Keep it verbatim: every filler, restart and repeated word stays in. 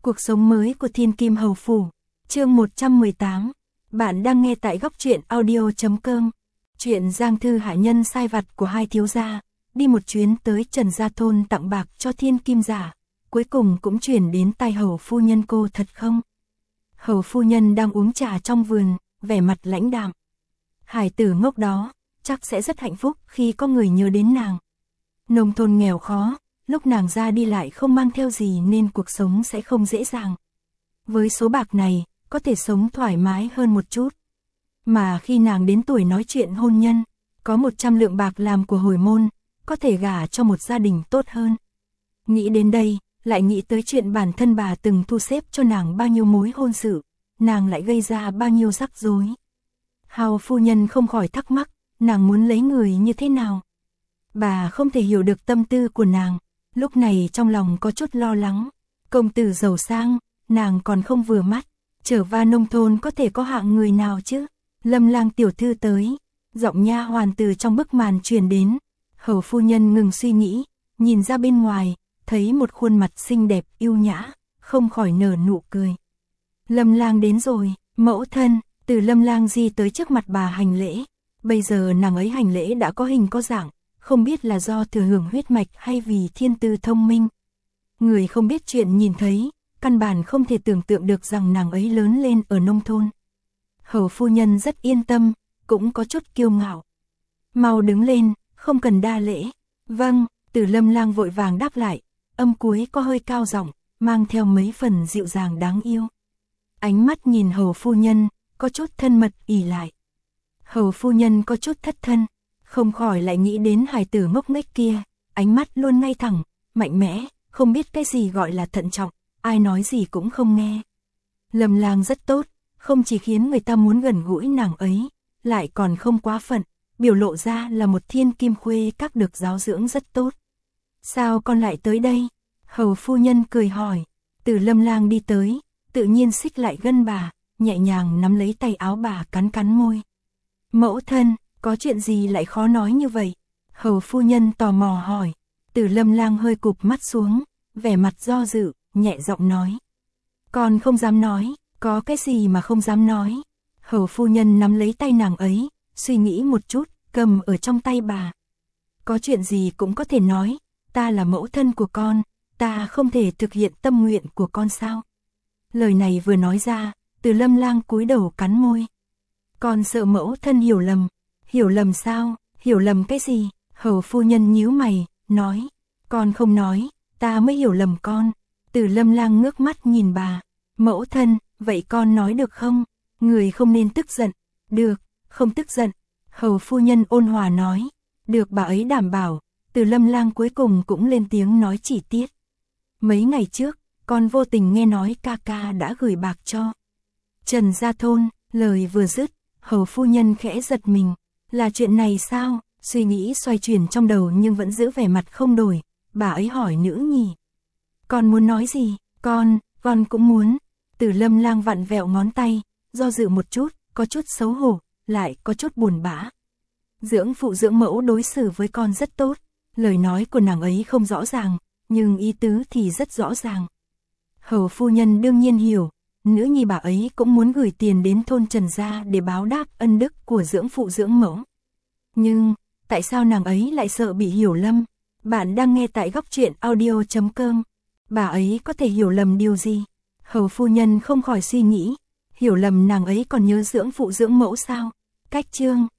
Cuộc sống mới của Thiên Kim Hầu Phủ. Chương một trăm mười tám. Bạn đang nghe tại góc truyện audio chấm com. Chuyện Giang Thư hạ nhân sai vặt của hai thiếu gia, đi một chuyến tới Trần Gia Thôn tặng bạc cho Thiên Kim giả, cuối cùng cũng chuyển đến tai Hầu phu nhân cô thật không? Hầu phu nhân đang uống trà trong vườn, vẻ mặt lãnh đạm. Hải tử ngốc đó, chắc sẽ rất hạnh phúc khi có người nhớ đến nàng. Nông thôn nghèo khó, lúc nàng ra đi lại không mang theo gì nên cuộc sống sẽ không dễ dàng. Với số bạc này, có thể sống thoải mái hơn một chút. Mà khi nàng đến tuổi nói chuyện hôn nhân, có một trăm lượng bạc làm của hồi môn, có thể gả cho một gia đình tốt hơn. Nghĩ đến đây, lại nghĩ tới chuyện bản thân bà từng thu xếp cho nàng bao nhiêu mối hôn sự, nàng lại gây ra bao nhiêu rắc rối. Hầu phu nhân không khỏi thắc mắc, nàng muốn lấy người như thế nào? Bà không thể hiểu được tâm tư của nàng, lúc này trong lòng có chút lo lắng. Công tử giàu sang, nàng còn không vừa mắt, trở va nông thôn có thể có hạng người nào chứ? Lâm Lang tiểu thư tới, giọng nha hoàn từ trong bức màn truyền đến. Hầu phu nhân ngừng suy nghĩ, nhìn ra bên ngoài, thấy một khuôn mặt xinh đẹp yêu nhã, không khỏi nở nụ cười. Lâm Lang đến rồi, mẫu thân. Từ Lâm Lang di tới trước mặt bà hành lễ. Bây giờ nàng ấy hành lễ đã có hình có dạng, không biết là do thừa hưởng huyết mạch hay vì thiên tư thông minh. Người không biết chuyện nhìn thấy, căn bản không thể tưởng tượng được rằng nàng ấy lớn lên ở nông thôn. Hầu phu nhân rất yên tâm, cũng có chút kiêu ngạo. Mau đứng lên, không cần đa lễ. Vâng, Từ Lâm Lang vội vàng đáp lại, âm cuối có hơi cao giọng, mang theo mấy phần dịu dàng đáng yêu. Ánh mắt nhìn hầu phu nhân, có chút thân mật ỉ lại. Hầu phu nhân có chút thất thân, không khỏi lại nghĩ đến hài tử ngốc nghếch kia, ánh mắt luôn ngay thẳng, mạnh mẽ, không biết cái gì gọi là thận trọng, ai nói gì cũng không nghe. Lâm Lang rất tốt, không chỉ khiến người ta muốn gần gũi nàng ấy, lại còn không quá phận, biểu lộ ra là một thiên kim khuê các được giáo dưỡng rất tốt. Sao con lại tới đây? Hầu phu nhân cười hỏi. Từ Lâm Lang đi tới, tự nhiên xích lại gần bà, nhẹ nhàng nắm lấy tay áo bà, cắn cắn môi. Mẫu thân, có chuyện gì lại khó nói như vậy? Hầu phu nhân tò mò hỏi. Từ Lâm Lang hơi cụp mắt xuống, vẻ mặt do dự, nhẹ giọng nói. Con không dám nói, có cái gì mà không dám nói? Hầu phu nhân nắm lấy tay nàng ấy, suy nghĩ một chút, cầm ở trong tay bà. Có chuyện gì cũng có thể nói, ta là mẫu thân của con, ta không thể thực hiện tâm nguyện của con sao? Lời này vừa nói ra, Từ Lâm Lang cúi đầu cắn môi. Con sợ mẫu thân hiểu lầm. Hiểu lầm sao? Hiểu lầm cái gì? Hầu phu nhân nhíu mày, nói. Con không nói, ta mới hiểu lầm con. Từ Lâm Lang ngước mắt nhìn bà. Mẫu thân, vậy con nói được không? Người không nên tức giận. Được, không tức giận. Hầu phu nhân ôn hòa nói. Được bà ấy đảm bảo. Từ Lâm Lang cuối cùng cũng lên tiếng nói chi tiết. Mấy ngày trước, con vô tình nghe nói ca ca đã gửi bạc cho Trần Gia Thôn. Lời vừa dứt, hầu phu nhân khẽ giật mình. Là chuyện này sao? Suy nghĩ xoay chuyển trong đầu nhưng vẫn giữ vẻ mặt không đổi. Bà ấy hỏi nữ nhì. Con muốn nói gì? Con, con cũng muốn. Từ Lâm Lang vặn vẹo ngón tay, do dự một chút, có chút xấu hổ, lại có chút buồn bã. Dưỡng phụ dưỡng mẫu đối xử với con rất tốt. Lời nói của nàng ấy không rõ ràng, nhưng ý tứ thì rất rõ ràng. Hầu phu nhân đương nhiên hiểu, nữ nhi bà ấy cũng muốn gửi tiền đến thôn Trần Gia để báo đáp ân đức của dưỡng phụ dưỡng mẫu. Nhưng, tại sao nàng ấy lại sợ bị hiểu lầm? Bạn đang nghe tại góc truyện audio chấm com. Bà ấy có thể hiểu lầm điều gì? Hầu phu nhân không khỏi suy nghĩ, hiểu lầm nàng ấy còn nhớ dưỡng phụ dưỡng mẫu sao? Cách chương,